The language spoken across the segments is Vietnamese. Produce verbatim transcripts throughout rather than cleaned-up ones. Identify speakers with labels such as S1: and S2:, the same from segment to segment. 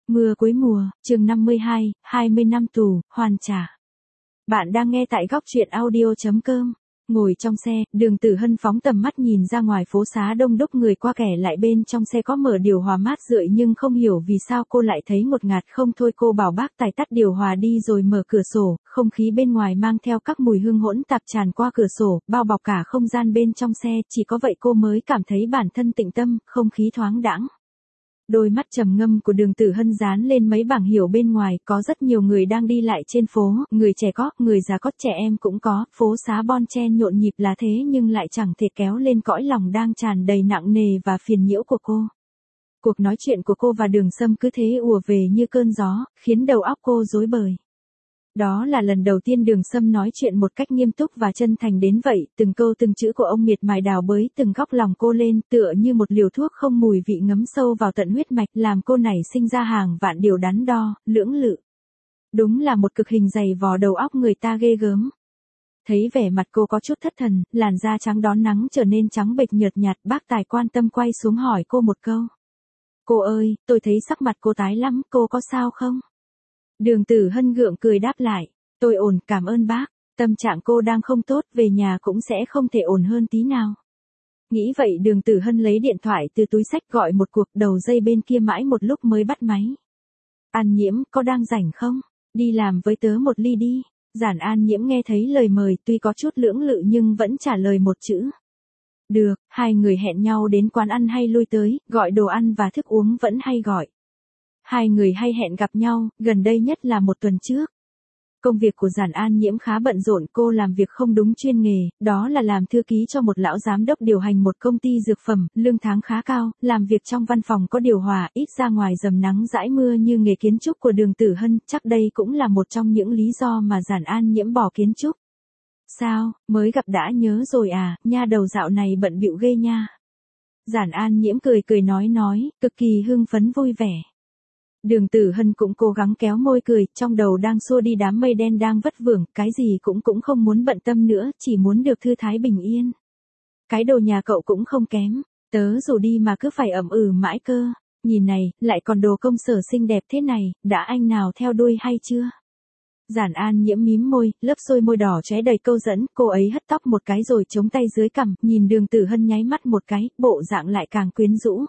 S1: Mưa cuối mùa, chương năm mươi hai, hai mươi năm tù, hoàn trả. Bạn đang nghe tại góc truyện audio chấm com. Ngồi trong xe, Đường Tử Hân phóng tầm mắt nhìn ra ngoài phố xá đông đúc người qua kẻ lại, bên trong xe có mở điều hòa mát rượi nhưng không hiểu vì sao cô lại thấy ngột ngạt không thôi. Cô bảo bác tài tắt điều hòa đi rồi mở cửa sổ, không khí bên ngoài mang theo các mùi hương hỗn tạp tràn qua cửa sổ, bao bọc cả không gian bên trong xe, chỉ có vậy cô mới cảm thấy bản thân tĩnh tâm, không khí thoáng đãng. Đôi mắt trầm ngâm của Đường Tử Hân dán lên mấy bảng hiệu bên ngoài, có rất nhiều người đang đi lại trên phố, người trẻ có, người già có, trẻ em cũng có, phố xá bon chen nhộn nhịp là thế nhưng lại chẳng thể kéo lên cõi lòng đang tràn đầy nặng nề và phiền nhiễu của cô. Cuộc nói chuyện của cô và Đường Sâm cứ thế ùa về như cơn gió, khiến đầu óc cô rối bời. Đó là lần đầu tiên Đường Sâm nói chuyện một cách nghiêm túc và chân thành đến vậy, từng câu từng chữ của ông miệt mài đào bới từng góc lòng cô lên, tựa như một liều thuốc không mùi vị ngấm sâu vào tận huyết mạch, làm cô nảy sinh ra hàng vạn điều đắn đo, lưỡng lự. Đúng là một cực hình dày vò đầu óc người ta ghê gớm. Thấy vẻ mặt cô có chút thất thần, làn da trắng đón nắng trở nên trắng bệch nhợt nhạt, bác tài quan tâm quay xuống hỏi cô một câu. Cô ơi, tôi thấy sắc mặt cô tái lắm, cô có sao không? Đường Tử Hân gượng cười đáp lại, tôi ổn, cảm ơn bác, tâm trạng cô đang không tốt, về nhà cũng sẽ không thể ổn hơn tí nào. Nghĩ vậy Đường Tử Hân lấy điện thoại từ túi xách gọi một cuộc, đầu dây bên kia mãi một lúc mới bắt máy. An Nhiễm, có đang rảnh không? Đi làm với tớ một ly đi. Giản An Nhiễm nghe thấy lời mời tuy có chút lưỡng lự nhưng vẫn trả lời một chữ. Được, hai người hẹn nhau đến quán ăn hay lui tới, gọi đồ ăn và thức uống vẫn hay gọi. Hai người hay hẹn gặp nhau, gần đây nhất là một tuần trước. Công việc của Giản An Nhiễm khá bận rộn, cô làm việc không đúng chuyên nghề, đó là làm thư ký cho một lão giám đốc điều hành một công ty dược phẩm, lương tháng khá cao, làm việc trong văn phòng có điều hòa, ít ra ngoài dầm nắng dãi mưa như nghề kiến trúc của Đường Tử Hân, chắc đây cũng là một trong những lý do mà Giản An Nhiễm bỏ kiến trúc. Sao, mới gặp đã nhớ rồi à, nha đầu dạo này bận bịu ghê nha. Giản An Nhiễm cười cười nói nói, cực kỳ hưng phấn vui vẻ. Đường Tử Hân cũng cố gắng kéo môi cười, trong đầu đang xua đi đám mây đen đang vất vưởng, cái gì cũng cũng không muốn bận tâm nữa, chỉ muốn được thư thái bình yên. Cái đồ nhà cậu cũng không kém, tớ dù đi mà cứ phải ậm ừ mãi cơ, nhìn này, lại còn đồ công sở xinh đẹp thế này, đã anh nào theo đuôi hay chưa? Giản An Nhiễm mím môi, lớp xôi môi đỏ chóe đầy câu dẫn, cô ấy hất tóc một cái rồi chống tay dưới cằm, nhìn Đường Tử Hân nháy mắt một cái, bộ dạng lại càng quyến rũ.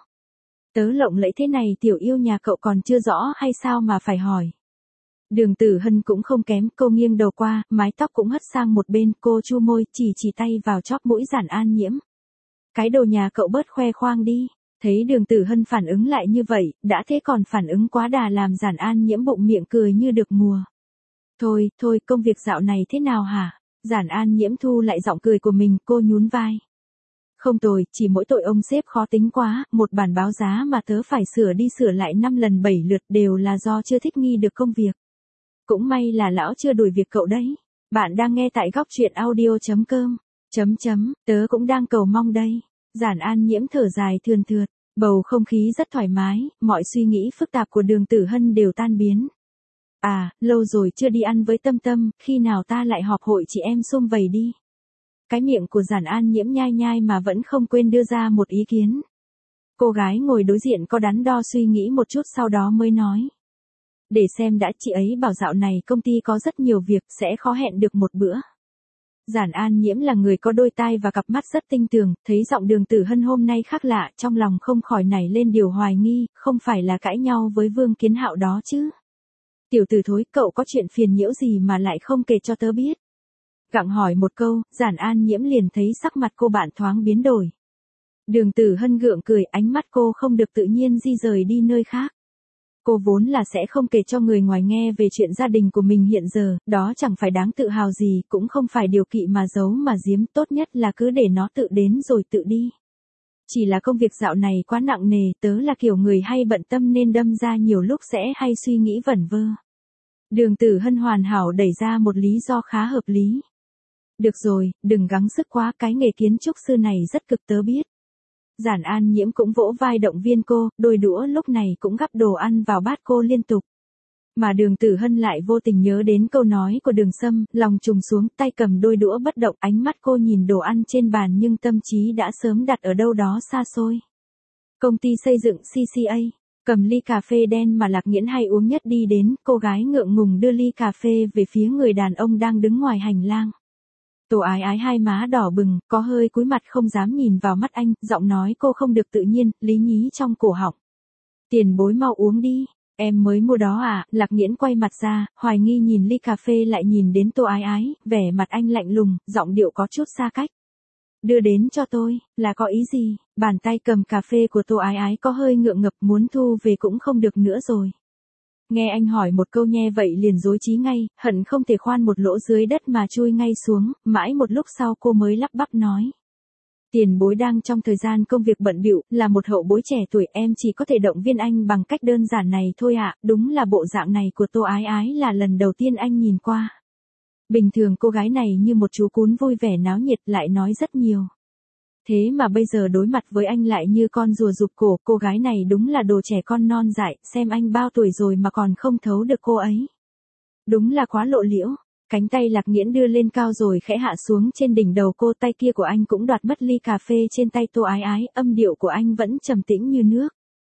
S1: Tớ lộng lẫy thế này tiểu yêu nhà cậu còn chưa rõ hay sao mà phải hỏi. Đường Tử Hân cũng không kém, cô nghiêng đầu qua, mái tóc cũng hất sang một bên, cô chu môi, chỉ chỉ tay vào chóp mũi Giản An Nhiễm. Cái đồ nhà cậu bớt khoe khoang đi. Thấy Đường Tử Hân phản ứng lại như vậy, đã thế còn phản ứng quá đà làm Giản An Nhiễm bụng miệng cười như được mùa. Thôi, thôi, công việc dạo này thế nào hả? Giản An Nhiễm thu lại giọng cười của mình, cô nhún vai. Không tồi, chỉ mỗi tội ông sếp khó tính quá, một bản báo giá mà tớ phải sửa đi sửa lại năm lần bảy lượt đều là do chưa thích nghi được công việc. Cũng may là lão chưa đuổi việc cậu đấy. Bạn đang nghe tại góc truyện audio chấm com. Chấm chấm, tớ cũng đang cầu mong đây. Giản An Nhiễm thở dài thườn thượt, bầu không khí rất thoải mái, mọi suy nghĩ phức tạp của Đường Tử Hân đều tan biến. À, lâu rồi chưa đi ăn với Tâm Tâm, khi nào ta lại họp hội chị em sum vầy đi. Cái miệng của Giản An Nhiễm nhai nhai mà vẫn không quên đưa ra một ý kiến. Cô gái ngồi đối diện có đắn đo suy nghĩ một chút sau đó mới nói. Để xem đã, chị ấy bảo dạo này công ty có rất nhiều việc, sẽ khó hẹn được một bữa. Giản An Nhiễm là người có đôi tai và cặp mắt rất tinh tường, thấy giọng Đường Tử Hân hôm nay khác lạ, trong lòng không khỏi nảy lên điều hoài nghi, không phải là cãi nhau với Vương Kiến Hạo đó chứ. Tiểu tử thối, cậu có chuyện phiền nhiễu gì mà lại không kể cho tớ biết. Gặng hỏi một câu, Giản An Nhiễm liền thấy sắc mặt cô bạn thoáng biến đổi. Đường Tử Hân gượng cười, ánh mắt cô không được tự nhiên di rời đi nơi khác. Cô vốn là sẽ không kể cho người ngoài nghe về chuyện gia đình của mình hiện giờ, đó chẳng phải đáng tự hào gì, cũng không phải điều kỵ mà giấu mà giếm, tốt nhất là cứ để nó tự đến rồi tự đi. Chỉ là công việc dạo này quá nặng nề, tớ là kiểu người hay bận tâm nên đâm ra nhiều lúc sẽ hay suy nghĩ vẩn vơ. Đường Tử Hân hoàn hảo đẩy ra một lý do khá hợp lý. Được rồi, đừng gắng sức quá, cái nghề kiến trúc sư này rất cực tớ biết. Giản An Nhiễm cũng vỗ vai động viên cô, đôi đũa lúc này cũng gắp đồ ăn vào bát cô liên tục. Mà Đường Tử Hân lại vô tình nhớ đến câu nói của Đường Sâm, lòng trùng xuống, tay cầm đôi đũa bất động, ánh mắt cô nhìn đồ ăn trên bàn nhưng tâm trí đã sớm đặt ở đâu đó xa xôi. Công ty xây dựng xê xê a. Cầm ly cà phê đen mà Lạc Nghiễn hay uống nhất đi đến, cô gái ngượng ngùng đưa ly cà phê về phía người đàn ông đang đứng ngoài hành lang. Tô Ái Ái hai má đỏ bừng, có hơi cúi mặt không dám nhìn vào mắt anh, giọng nói cô không được tự nhiên, lý nhí trong cổ họng. Tiền bối mau uống đi, em mới mua đó à, Lạc Nghiễn quay mặt ra, hoài nghi nhìn ly cà phê lại nhìn đến Tô Ái Ái, vẻ mặt anh lạnh lùng, giọng điệu có chút xa cách. Đưa đến cho tôi, là có ý gì, bàn tay cầm cà phê của Tô Ái Ái có hơi ngượng ngập muốn thu về cũng không được nữa rồi. Nghe anh hỏi một câu nghe vậy liền rối trí ngay, hận không thể khoan một lỗ dưới đất mà chui ngay xuống, mãi một lúc sau cô mới lắp bắp nói. Tiền bối đang trong thời gian công việc bận bịu, là một hậu bối trẻ tuổi em chỉ có thể động viên anh bằng cách đơn giản này thôi ạ, đúng là bộ dạng này của Tô Ái Ái là lần đầu tiên anh nhìn qua. Bình thường cô gái này như một chú cún vui vẻ náo nhiệt lại nói rất nhiều. Thế mà bây giờ đối mặt với anh lại như con rùa rụt cổ, cô gái này đúng là đồ trẻ con non dại, xem anh bao tuổi rồi mà còn không thấu được cô ấy. Đúng là quá lộ liễu, cánh tay Lạc Nghiễn đưa lên cao rồi khẽ hạ xuống trên đỉnh đầu cô, tay kia của anh cũng đoạt mất ly cà phê trên tay Tô Ái Ái, âm điệu của anh vẫn trầm tĩnh như nước.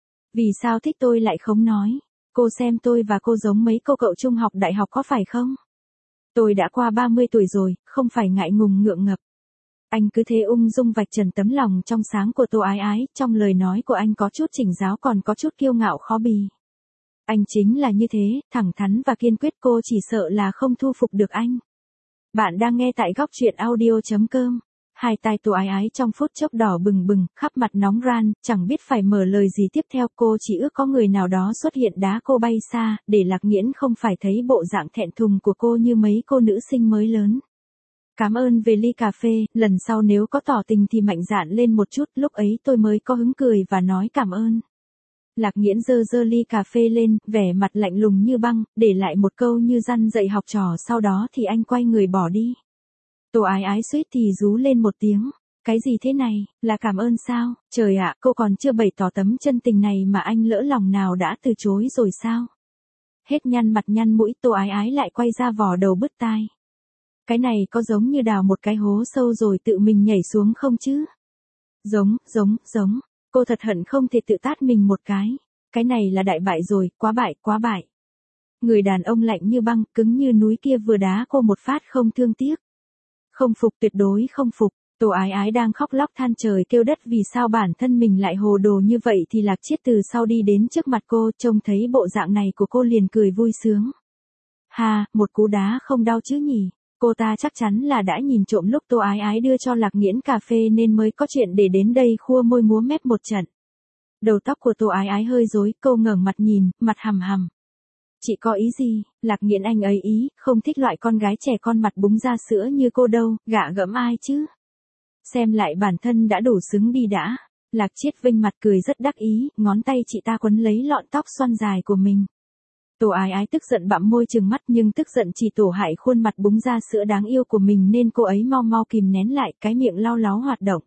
S1: Vì sao thích tôi lại không nói, cô xem tôi và cô giống mấy cô cậu trung học đại học có phải không? Tôi đã qua ba mươi tuổi rồi, không phải ngại ngùng ngượng ngập. Anh cứ thế ung dung vạch trần tấm lòng trong sáng của Tô Ái Ái, trong lời nói của anh có chút chỉnh giáo còn có chút kiêu ngạo khó bì. Anh chính là như thế, thẳng thắn và kiên quyết, cô chỉ sợ là không thu phục được anh. Bạn đang nghe tại góc truyện audio.com. Hai tai Tô Ái Ái trong phút chốc đỏ bừng bừng, khắp mặt nóng ran, chẳng biết phải mở lời gì tiếp theo, cô chỉ ước có người nào đó xuất hiện đá cô bay xa, để Lạc Nghiễn không phải thấy bộ dạng thẹn thùng của cô như mấy cô nữ sinh mới lớn. Cảm ơn về ly cà phê, lần sau nếu có tỏ tình thì mạnh dạn lên một chút, lúc ấy tôi mới có hứng cười và nói cảm ơn. Lạc Nghiễn giơ giơ ly cà phê lên, vẻ mặt lạnh lùng như băng, để lại một câu như răn dạy học trò, sau đó thì anh quay người bỏ đi. Tô Ái Ái suýt thì rú lên một tiếng. Cái gì thế này, là cảm ơn sao, trời ạ, cô còn chưa bày tỏ tấm chân tình này mà anh lỡ lòng nào đã từ chối rồi sao? Hết nhăn mặt nhăn mũi, Tô Ái Ái lại quay ra vò đầu bứt tai. Cái này có giống như đào một cái hố sâu rồi tự mình nhảy xuống không chứ? Giống, giống, giống, cô thật hận không thể tự tát mình một cái. Cái này là đại bại rồi, quá bại, quá bại. Người đàn ông lạnh như băng, cứng như núi kia vừa đá cô một phát không thương tiếc. Không phục, tuyệt đối không phục. Tô Ái Ái đang khóc lóc than trời kêu đất vì sao bản thân mình lại hồ đồ như vậy thì Lạc Chiết từ sau đi đến trước mặt cô, trông thấy bộ dạng này của cô liền cười vui sướng. Ha, một cú đá không đau chứ nhỉ? Cô ta chắc chắn là đã nhìn trộm lúc Tô Ái Ái đưa cho Lạc Nghiễn cà phê nên mới có chuyện để đến đây khua môi múa mép một trận. Đầu tóc của Tô Ái Ái hơi rối, cô ngẩng mặt nhìn, mặt hằm hằm. Chị có ý gì? Lạc Nghiễn anh ấy ý, không thích loại con gái trẻ con mặt búng ra sữa như cô đâu, gạ gẫm ai chứ? Xem lại bản thân đã đủ xứng đi đã. Lạc Chiết vênh mặt cười rất đắc ý, ngón tay chị ta quấn lấy lọn tóc xoăn dài của mình. Tô Ái Ái tức giận bặm môi trừng mắt nhưng tức giận chỉ tổ hại khuôn mặt búng ra sữa đáng yêu của mình nên cô ấy mau mau kìm nén lại, cái miệng lau láo hoạt động.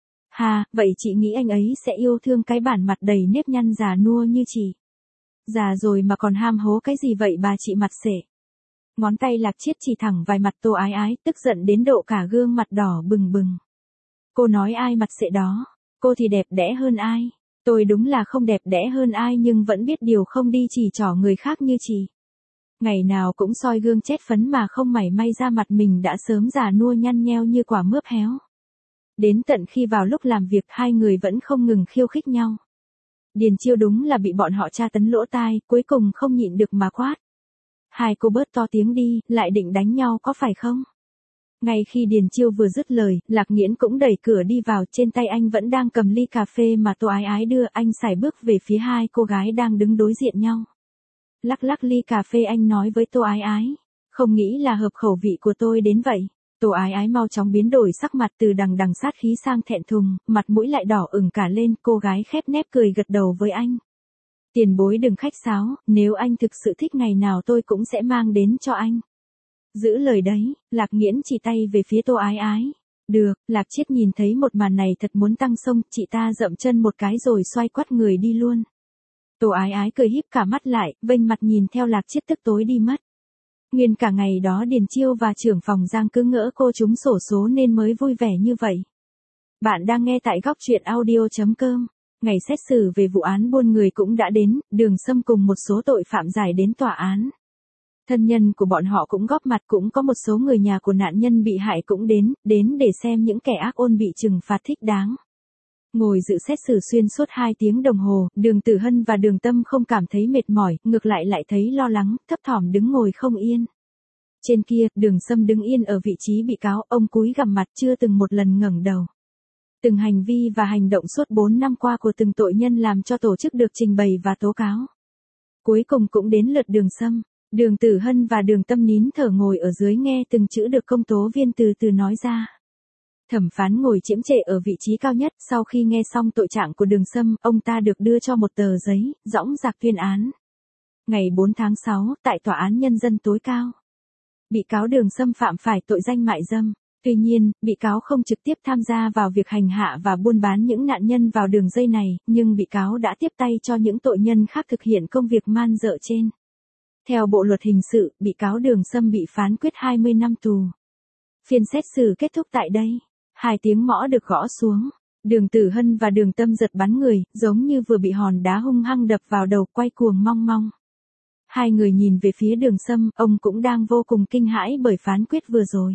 S1: Hà, vậy chị nghĩ anh ấy sẽ yêu thương cái bản mặt đầy nếp nhăn già nua như chị? Già rồi mà còn ham hố cái gì vậy bà chị mặt sể? Ngón tay Lạc Chiết chỉ thẳng vài mặt Tô Ái Ái, tức giận đến độ cả gương mặt đỏ bừng bừng. Cô nói ai mặt sệ đó? Cô thì đẹp đẽ hơn ai? Tôi đúng là không đẹp đẽ hơn ai nhưng vẫn biết điều không đi chỉ trỏ người khác như chị. Ngày nào cũng soi gương chét phấn mà không mảy may ra mặt mình đã sớm già nua nhăn nheo như quả mướp héo. Đến tận khi vào lúc làm việc hai người vẫn không ngừng khiêu khích nhau. Điền Chiêu đúng là bị bọn họ tra tấn lỗ tai, cuối cùng không nhịn được mà quát. Hai cô bớt to tiếng đi, lại định đánh nhau có phải không? Ngay khi Điền Chiêu vừa dứt lời, Lạc Nghiễn cũng đẩy cửa đi vào, trên tay anh vẫn đang cầm ly cà phê mà Tô Ái Ái đưa, anh sải bước về phía hai cô gái đang đứng đối diện nhau. Lắc lắc ly cà phê anh nói với Tô Ái Ái, không nghĩ là hợp khẩu vị của tôi đến vậy. Tô Ái Ái mau chóng biến đổi sắc mặt từ đằng đằng sát khí sang thẹn thùng, mặt mũi lại đỏ ửng cả lên, cô gái khép nép cười gật đầu với anh. Tiền bối đừng khách sáo, nếu anh thực sự thích ngày nào tôi cũng sẽ mang đến cho anh. Giữ lời đấy, Lạc Nghiễn chỉ tay về phía Tô Ái Ái. Được, Lạc Chiết nhìn thấy một màn này thật muốn tăng xông, chị ta dậm chân một cái rồi xoay quắt người đi luôn. Tô Ái Ái cười híp cả mắt lại, vênh mặt nhìn theo Lạc Chiết tức tối đi mất. Nguyên cả ngày đó Điền Chiêu và trưởng phòng Giang cứ ngỡ cô trúng xổ số nên mới vui vẻ như vậy. Bạn đang nghe tại góc truyện audio chấm com. Ngày xét xử về vụ án buôn người cũng đã đến, Đường Sâm cùng một số tội phạm giải đến tòa án. Thân nhân của bọn họ cũng góp mặt, cũng có một số người nhà của nạn nhân bị hại cũng đến, đến để xem những kẻ ác ôn bị trừng phạt thích đáng. Ngồi dự xét xử xuyên suốt hai tiếng đồng hồ, Đường Tử Hân và Đường Tâm không cảm thấy mệt mỏi, ngược lại lại thấy lo lắng, thấp thỏm đứng ngồi không yên. Trên kia, Đường Sâm đứng yên ở vị trí bị cáo, ông cúi gằm mặt chưa từng một lần ngẩng đầu. Từng hành vi và hành động suốt bốn năm qua của từng tội nhân làm cho tổ chức được trình bày và tố cáo. Cuối cùng cũng đến lượt Đường Sâm. Đường Tử Hân và Đường Tâm nín thở ngồi ở dưới nghe từng chữ được công tố viên từ từ nói ra. Thẩm phán ngồi chiếm trệ ở vị trí cao nhất, sau khi nghe xong tội trạng của Đường Sâm, ông ta được đưa cho một tờ giấy, dõng dạc tuyên án. Ngày bốn tháng sáu, tại Tòa án Nhân dân tối cao. Bị cáo Đường Sâm phạm phải tội danh mại dâm. Tuy nhiên, bị cáo không trực tiếp tham gia vào việc hành hạ và buôn bán những nạn nhân vào đường dây này, nhưng bị cáo đã tiếp tay cho những tội nhân khác thực hiện công việc man dợ trên. Theo Bộ luật hình sự, bị cáo Đường Sâm bị phán quyết hai mươi năm tù. Phiên xét xử kết thúc tại đây. Hai tiếng mõ được gõ xuống. Đường Tử Hân và Đường Tâm giật bắn người, giống như vừa bị hòn đá hung hăng đập vào đầu, quay cuồng mong mong. Hai người nhìn về phía Đường Sâm, ông cũng đang vô cùng kinh hãi bởi phán quyết vừa rồi.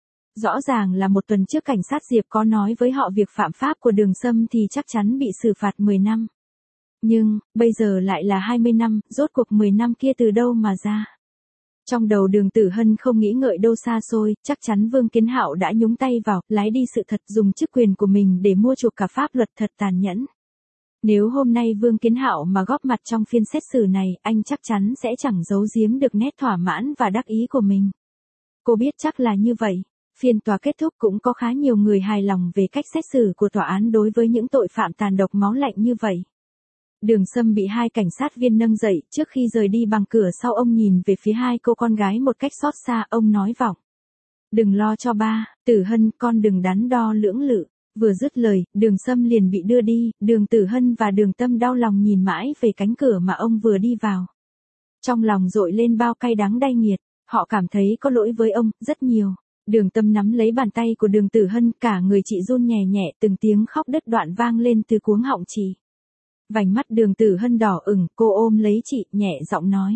S1: Rõ ràng là một tuần trước cảnh sát Diệp có nói với họ việc phạm pháp của Đường Sâm thì chắc chắn bị xử phạt mười năm. Nhưng, bây giờ lại là hai mươi năm, rốt cuộc mười năm kia từ đâu mà ra. Trong đầu Đường Tử Hân không nghĩ ngợi đâu xa xôi, chắc chắn Vương Kiến Hạo đã nhúng tay vào, lái đi sự thật, dùng chức quyền của mình để mua chuộc cả pháp luật thật tàn nhẫn. Nếu hôm nay Vương Kiến Hạo mà góp mặt trong phiên xét xử này, anh chắc chắn sẽ chẳng giấu giếm được nét thỏa mãn và đắc ý của mình. Cô biết chắc là như vậy. Phiên tòa kết thúc cũng có khá nhiều người hài lòng về cách xét xử của tòa án đối với những tội phạm tàn độc máu lạnh như vậy. Đường Sâm bị hai cảnh sát viên nâng dậy, trước khi rời đi bằng cửa sau ông nhìn về phía hai cô con gái một cách xót xa, ông nói vọng. Đừng lo cho ba, Tử Hân, con đừng đắn đo lưỡng lự. Vừa dứt lời, Đường Sâm liền bị đưa đi, Đường Tử Hân và Đường Tâm đau lòng nhìn mãi về cánh cửa mà ông vừa đi vào. Trong lòng dội lên bao cay đắng đay nghiệt, họ cảm thấy có lỗi với ông, rất nhiều. Đường Tâm nắm lấy bàn tay của Đường Tử Hân, cả người chị run nhẹ nhẹ, từng tiếng khóc đứt đoạn vang lên từ cuống họng chị. Vành mắt Đường Tử Hân đỏ ửng, cô ôm lấy chị, nhẹ giọng nói.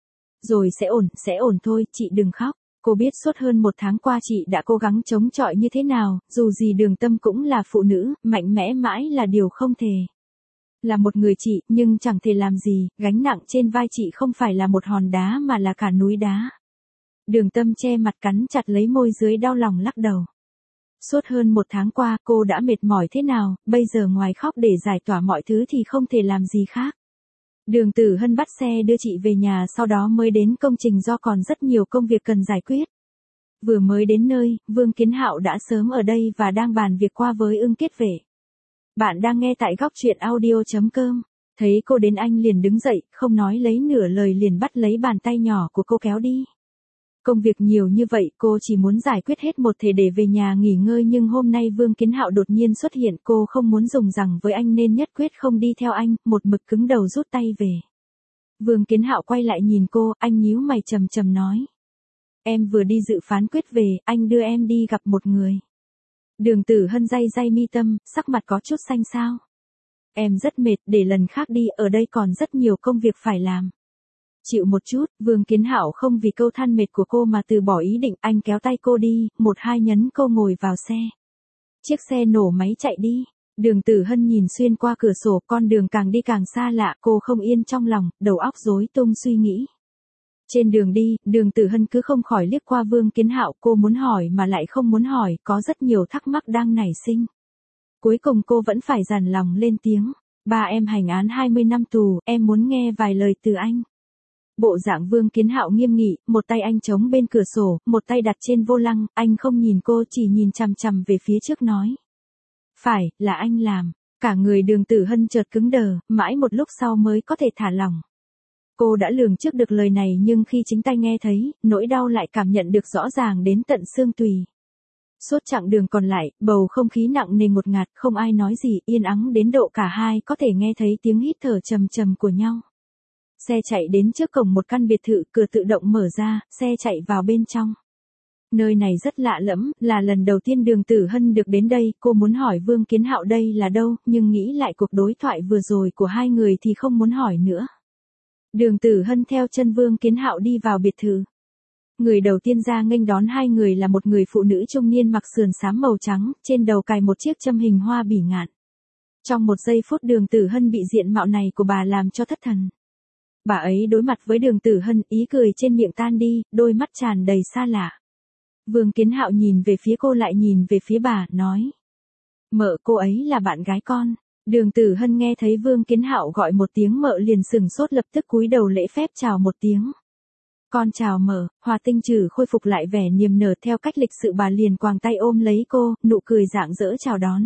S1: Rồi sẽ ổn, sẽ ổn thôi, chị đừng khóc. Cô biết suốt hơn một tháng qua chị đã cố gắng chống chọi như thế nào, dù gì Đường Tâm cũng là phụ nữ, mạnh mẽ mãi là điều không thể. Là một người chị, nhưng chẳng thể làm gì, gánh nặng trên vai chị không phải là một hòn đá mà là cả núi đá. Đường Tâm che mặt cắn chặt lấy môi dưới đau lòng lắc đầu. Suốt hơn một tháng qua cô đã mệt mỏi thế nào, bây giờ ngoài khóc để giải tỏa mọi thứ thì không thể làm gì khác. Đường Tử Hân bắt xe đưa chị về nhà, sau đó mới đến công trình do còn rất nhiều công việc cần giải quyết. Vừa mới đến nơi, Vương Kiến Hạo đã sớm ở đây và đang bàn việc qua với Ưng Kết Vệ. Bạn đang nghe tại góc truyện audio chấm com. Thấy cô đến anh liền đứng dậy, không nói lấy nửa lời liền bắt lấy bàn tay nhỏ của cô kéo đi. Công việc nhiều như vậy cô chỉ muốn giải quyết hết một thể để về nhà nghỉ ngơi, nhưng hôm nay Vương Kiến Hạo đột nhiên xuất hiện, cô không muốn dùng rằng với anh nên nhất quyết không đi theo anh, một mực cứng đầu rút tay về. Vương Kiến Hạo quay lại nhìn cô, anh nhíu mày trầm trầm nói. Em vừa đi dự phán quyết về, anh đưa em đi gặp một người. Đường Tử Hân day day mi tâm, sắc mặt có chút xanh xao. Em rất mệt, để lần khác đi, ở đây còn rất nhiều công việc phải làm. Chịu một chút, Vương Kiến Hạo không vì câu than mệt của cô mà từ bỏ ý định, anh kéo tay cô đi, một hai nhấn cô ngồi vào xe. Chiếc xe nổ máy chạy đi. Đường Tử Hân nhìn xuyên qua cửa sổ, con đường càng đi càng xa lạ, cô không yên trong lòng, đầu óc rối tung suy nghĩ. Trên đường đi, Đường Tử Hân cứ không khỏi liếc qua Vương Kiến Hạo, cô muốn hỏi mà lại không muốn hỏi, có rất nhiều thắc mắc đang nảy sinh. Cuối cùng cô vẫn phải dằn lòng lên tiếng. Ba em hành án hai mươi năm tù, em muốn nghe vài lời từ anh. Bộ dạng Vương Kiến Hạo nghiêm nghị, một tay anh chống bên cửa sổ, một tay đặt trên vô lăng, anh không nhìn cô, chỉ nhìn chằm chằm về phía trước nói. Phải, là anh làm. Cả người Đường Tử Hân chợt cứng đờ, mãi một lúc sau mới có thể thả lỏng. Cô đã lường trước được lời này, nhưng khi chính tay nghe thấy, nỗi đau lại cảm nhận được rõ ràng đến tận xương tùy. Suốt chặng đường còn lại, bầu không khí nặng nề ngột ngạt, không ai nói gì, yên ắng đến độ cả hai có thể nghe thấy tiếng hít thở trầm trầm của nhau. Xe chạy đến trước cổng một căn biệt thự, cửa tự động mở ra, xe chạy vào bên trong. Nơi này rất lạ lẫm, là lần đầu tiên Đường Tử Hân được đến đây, cô muốn hỏi Vương Kiến Hạo đây là đâu, nhưng nghĩ lại cuộc đối thoại vừa rồi của hai người thì không muốn hỏi nữa. Đường Tử Hân theo chân Vương Kiến Hạo đi vào biệt thự. Người đầu tiên ra nghênh đón hai người là một người phụ nữ trung niên mặc sườn xám màu trắng, trên đầu cài một chiếc châm hình hoa bỉ ngạn. Trong một giây phút Đường Tử Hân bị diện mạo này của bà làm cho thất thần. Bà ấy đối mặt với Đường Tử Hân, ý cười trên miệng tan đi, đôi mắt tràn đầy xa lạ. Vương Kiến Hạo nhìn về phía cô lại nhìn về phía bà, nói. Mợ, cô ấy là bạn gái con. Đường Tử Hân nghe thấy Vương Kiến Hạo gọi một tiếng mợ liền sừng sốt, lập tức cúi đầu lễ phép chào một tiếng. Con chào mợ. Hòa Tinh Trử khôi phục lại vẻ niềm nở theo cách lịch sự, bà liền quàng tay ôm lấy cô, nụ cười rạng rỡ chào đón.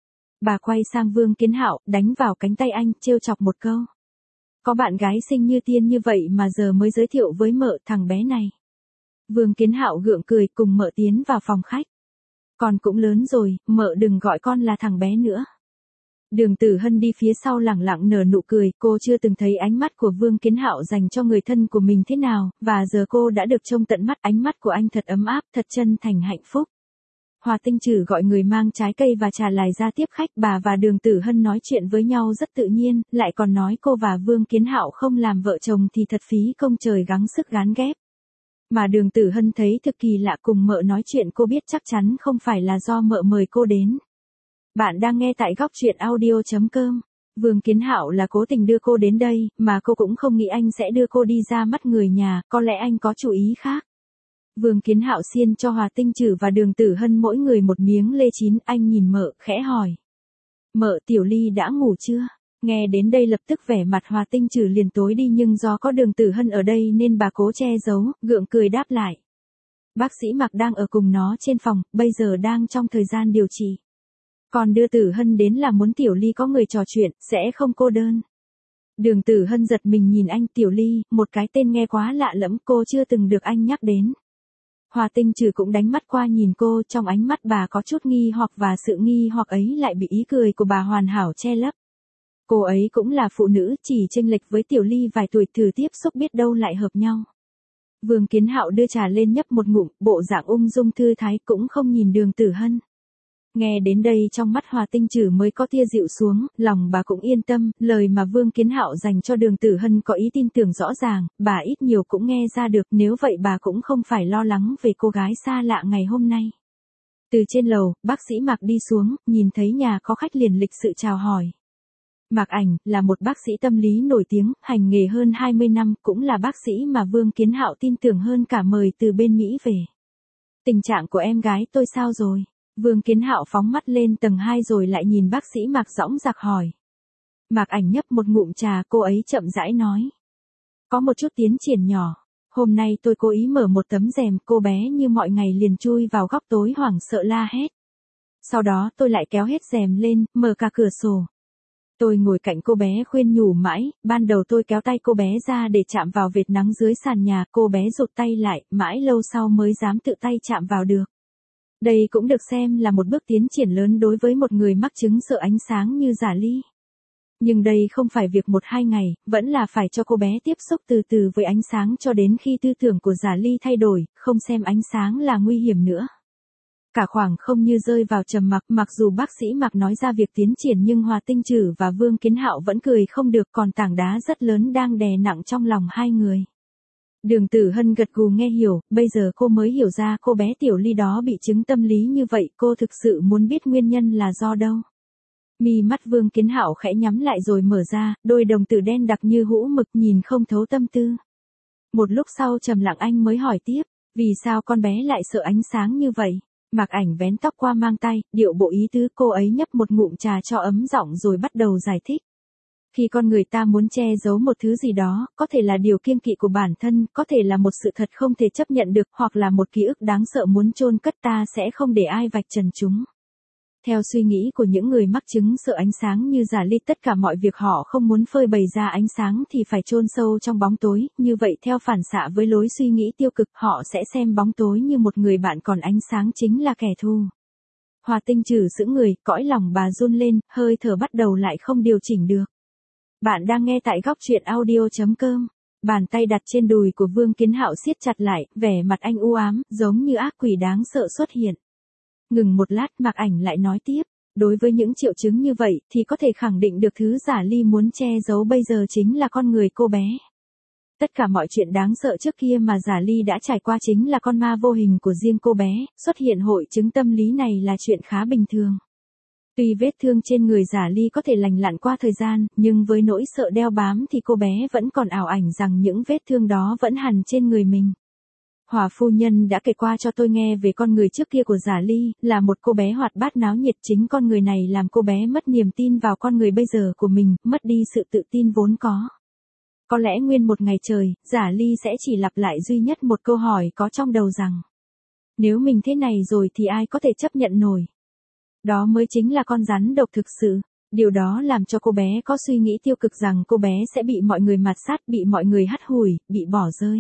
S1: Bà quay sang Vương Kiến Hạo, đánh vào cánh tay anh, trêu chọc một câu. Có bạn gái xinh như tiên như vậy mà giờ mới giới thiệu với mợ thằng bé này. Vương Kiến Hạo gượng cười cùng mợ tiến vào phòng khách. Con cũng lớn rồi, mợ đừng gọi con là thằng bé nữa. Đường Tử Hân đi phía sau lẳng lặng nở nụ cười, cô chưa từng thấy ánh mắt của Vương Kiến Hạo dành cho người thân của mình thế nào, và giờ cô đã được trông tận mắt, ánh mắt của anh thật ấm áp, thật chân thành hạnh phúc. Hòa Tinh Trử gọi người mang trái cây và trà lại ra tiếp khách, bà và Đường Tử Hân nói chuyện với nhau rất tự nhiên, lại còn nói cô và Vương Kiến Hạo không làm vợ chồng thì thật phí công trời gắng sức gán ghép. Mà Đường Tử Hân thấy thực kỳ lạ, cùng mợ nói chuyện cô biết chắc chắn không phải là do mợ mời cô đến. Bạn đang nghe tại góc truyện audio chấm com. Vương Kiến Hạo là cố tình đưa cô đến đây, mà cô cũng không nghĩ anh sẽ đưa cô đi ra mắt người nhà, có lẽ anh có chủ ý khác. Vương Kiến Hạo xiên cho Hòa Tinh Trử và Đường Tử Hân mỗi người một miếng lê chín, anh nhìn mợ, khẽ hỏi. Mợ, Tiểu Ly đã ngủ chưa? Nghe đến đây lập tức vẻ mặt Hòa Tinh Trử liền tối đi, nhưng do có Đường Tử Hân ở đây nên bà cố che giấu, gượng cười đáp lại. Bác sĩ Mạc đang ở cùng nó trên phòng, bây giờ đang trong thời gian điều trị. Còn đưa Tử Hân đến là muốn Tiểu Ly có người trò chuyện, sẽ không cô đơn. Đường Tử Hân giật mình nhìn anh. Tiểu Ly, một cái tên nghe quá lạ lẫm, cô chưa từng được anh nhắc đến. Hòa Tinh Trử cũng đánh mắt qua nhìn cô, trong ánh mắt bà có chút nghi hoặc, và sự nghi hoặc ấy lại bị ý cười của bà hoàn hảo che lấp. Cô ấy cũng là phụ nữ, chỉ chênh lệch với Tiểu Ly vài tuổi, thử tiếp xúc biết đâu lại hợp nhau. Vương Kiến Hạo đưa trà lên nhấp một ngụm, bộ dạng ung dung thư thái, cũng không nhìn Đường Tử Hân. Nghe đến đây trong mắt Hòa Tinh Trử mới có tia dịu xuống, lòng bà cũng yên tâm, lời mà Vương Kiến Hạo dành cho Đường Tử Hân có ý tin tưởng rõ ràng, bà ít nhiều cũng nghe ra được, nếu vậy bà cũng không phải lo lắng về cô gái xa lạ ngày hôm nay. Từ trên lầu, bác sĩ Mạc đi xuống, nhìn thấy nhà có khách liền lịch sự chào hỏi. Mạc Ảnh, là một bác sĩ tâm lý nổi tiếng, hành nghề hơn hai mươi năm, cũng là bác sĩ mà Vương Kiến Hạo tin tưởng hơn cả mời từ bên Mỹ về. Tình trạng của em gái tôi sao rồi? Vương Kiến Hạo phóng mắt lên tầng hai rồi lại nhìn bác sĩ Mạc dõng dạc hỏi. Mạc Ảnh nhấp một ngụm trà, cô ấy chậm rãi nói. Có một chút tiến triển nhỏ. Hôm nay tôi cố ý mở một tấm rèm, cô bé như mọi ngày liền chui vào góc tối hoảng sợ la hét. Sau đó tôi lại kéo hết rèm lên, mở cả cửa sổ. Tôi ngồi cạnh cô bé khuyên nhủ mãi, ban đầu tôi kéo tay cô bé ra để chạm vào vệt nắng dưới sàn nhà, cô bé rụt tay lại, mãi lâu sau mới dám tự tay chạm vào được. Đây cũng được xem là một bước tiến triển lớn đối với một người mắc chứng sợ ánh sáng như Giả Ly. Nhưng đây không phải việc một hai ngày, vẫn là phải cho cô bé tiếp xúc từ từ với ánh sáng cho đến khi tư tưởng của Giả Ly thay đổi, không xem ánh sáng là nguy hiểm nữa. Cả khoảng không như rơi vào trầm mặc, mặc dù bác sĩ Mạc nói ra việc tiến triển nhưng Hòa Tinh Trử và Vương Kiến Hạo vẫn cười không được, còn tảng đá rất lớn đang đè nặng trong lòng hai người. Đường Tử Hân gật gù nghe hiểu, bây giờ cô mới hiểu ra cô bé Tiểu Ly đó bị chứng tâm lý như vậy, cô thực sự muốn biết nguyên nhân là do đâu. Mi mắt Vương Kiến Hạo khẽ nhắm lại rồi mở ra, đôi đồng tử đen đặc như hũ mực nhìn không thấu tâm tư. Một lúc sau trầm lặng anh mới hỏi tiếp, vì sao con bé lại sợ ánh sáng như vậy? Mạc Ảnh vén tóc qua mang tay, điệu bộ ý tứ, cô ấy nhấp một ngụm trà cho ấm giọng rồi bắt đầu giải thích. Khi con người ta muốn che giấu một thứ gì đó, có thể là điều kiêng kỵ của bản thân, có thể là một sự thật không thể chấp nhận được, hoặc là một ký ức đáng sợ muốn chôn cất, ta sẽ không để ai vạch trần chúng. Theo suy nghĩ của những người mắc chứng sợ ánh sáng như Giả Ly, tất cả mọi việc họ không muốn phơi bày ra ánh sáng thì phải chôn sâu trong bóng tối, như vậy theo phản xạ với lối suy nghĩ tiêu cực, họ sẽ xem bóng tối như một người bạn, còn ánh sáng chính là kẻ thù. Hòa Tinh Trử sững người, cõi lòng bà run lên, hơi thở bắt đầu lại không điều chỉnh được. Bạn đang nghe tại góc truyện audio chấm com. Bàn tay đặt trên đùi của Vương Kiến Hạo siết chặt lại, vẻ mặt anh u ám, giống như ác quỷ đáng sợ xuất hiện. Ngừng một lát, Mạc Ảnh lại nói tiếp, đối với những triệu chứng như vậy, thì có thể khẳng định được thứ Giả Ly muốn che giấu bây giờ chính là con người cô bé. Tất cả mọi chuyện đáng sợ trước kia mà Giả Ly đã trải qua chính là con ma vô hình của riêng cô bé, xuất hiện hội chứng tâm lý này là chuyện khá bình thường. Tuy vết thương trên người Giả Ly có thể lành lặn qua thời gian, nhưng với nỗi sợ đeo bám thì cô bé vẫn còn ảo ảnh rằng những vết thương đó vẫn hằn trên người mình. Hòa phu nhân đã kể qua cho tôi nghe về con người trước kia của Giả Ly, là một cô bé hoạt bát náo nhiệt, chính con người này làm cô bé mất niềm tin vào con người bây giờ của mình, mất đi sự tự tin vốn có. Có lẽ nguyên một ngày trời, Giả Ly sẽ chỉ lặp lại duy nhất một câu hỏi có trong đầu rằng, nếu mình thế này rồi thì ai có thể chấp nhận nổi. Đó mới chính là con rắn độc thực sự. Điều đó làm cho cô bé có suy nghĩ tiêu cực rằng cô bé sẽ bị mọi người mạt sát, bị mọi người hắt hủi, bị bỏ rơi.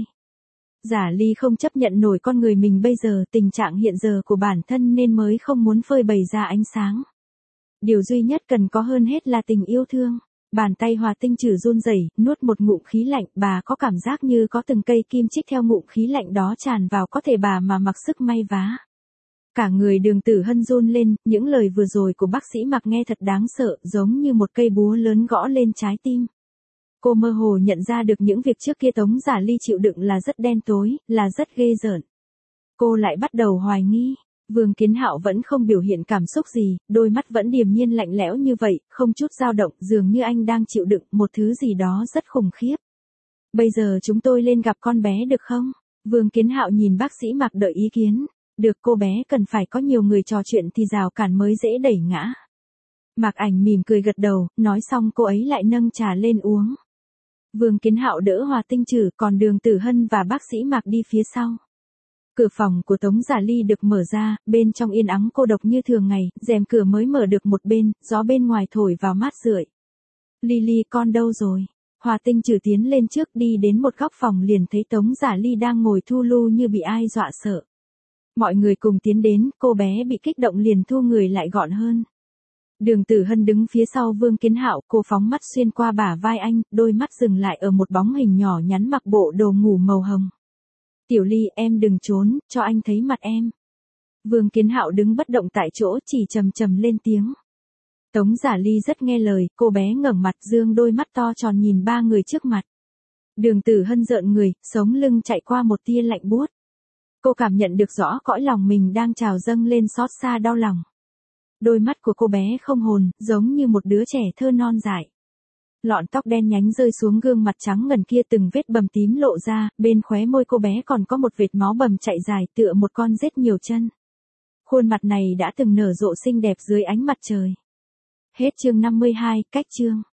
S1: Giả Ly không chấp nhận nổi con người mình bây giờ, tình trạng hiện giờ của bản thân nên mới không muốn phơi bày ra ánh sáng. Điều duy nhất cần có hơn hết là tình yêu thương. Bàn tay Hòa Tinh Trử run rẩy, nuốt một ngụm khí lạnh, bà có cảm giác như có từng cây kim chích theo ngụm khí lạnh đó tràn vào có thể bà mà mặc sức may vá. Cả người Đường Tử Hân run lên, những lời vừa rồi của bác sĩ Mạc nghe thật đáng sợ, giống như một cây búa lớn gõ lên trái tim. Cô mơ hồ nhận ra được những việc trước kia Tống Giả Ly chịu đựng là rất đen tối, là rất ghê rợn. Cô lại bắt đầu hoài nghi. Vương Kiến Hạo vẫn không biểu hiện cảm xúc gì, đôi mắt vẫn điềm nhiên lạnh lẽo như vậy, không chút dao động, dường như anh đang chịu đựng một thứ gì đó rất khủng khiếp. Bây giờ chúng tôi lên gặp con bé được không? Vương Kiến Hạo nhìn bác sĩ Mạc đợi ý kiến. Được, cô bé cần phải có nhiều người trò chuyện thì rào cản mới dễ đẩy ngã. Mạc Ảnh mỉm cười gật đầu, nói xong cô ấy lại nâng trà lên uống. Vương Kiến Hạo đỡ Hòa Tinh Trử, còn Đường Tử Hân và bác sĩ Mạc đi phía sau. Cửa phòng của Tống Giả Ly được mở ra, bên trong yên ắng cô độc như thường ngày, rèm cửa mới mở được một bên, gió bên ngoài thổi vào mát rượi. Ly Ly con đâu rồi? Hòa Tinh Trử tiến lên trước đi đến một góc phòng liền thấy Tống Giả Ly đang ngồi thu lu như bị ai dọa sợ. Mọi người cùng tiến đến, cô bé bị kích động liền thu người lại gọn hơn. Đường Tử Hân đứng phía sau Vương Kiến Hạo, cô phóng mắt xuyên qua bả vai anh, đôi mắt dừng lại ở một bóng hình nhỏ nhắn mặc bộ đồ ngủ màu hồng. Tiểu Ly, em đừng trốn, cho anh thấy mặt em. Vương Kiến Hạo đứng bất động tại chỗ, chỉ trầm trầm lên tiếng. Tống Giả Ly rất nghe lời, cô bé ngẩng mặt dương đôi mắt to tròn nhìn ba người trước mặt. Đường Tử Hân rợn người, sống lưng chạy qua một tia lạnh buốt. Cô cảm nhận được rõ cõi lòng mình đang trào dâng lên xót xa đau lòng. Đôi mắt của cô bé không hồn, giống như một đứa trẻ thơ non dại. Lọn tóc đen nhánh rơi xuống gương mặt trắng ngần kia, từng vết bầm tím lộ ra, bên khóe môi cô bé còn có một vệt máu bầm chạy dài tựa một con rết nhiều chân. Khuôn mặt này đã từng nở rộ xinh đẹp dưới ánh mặt trời. Hết chương năm mươi hai, cách chương.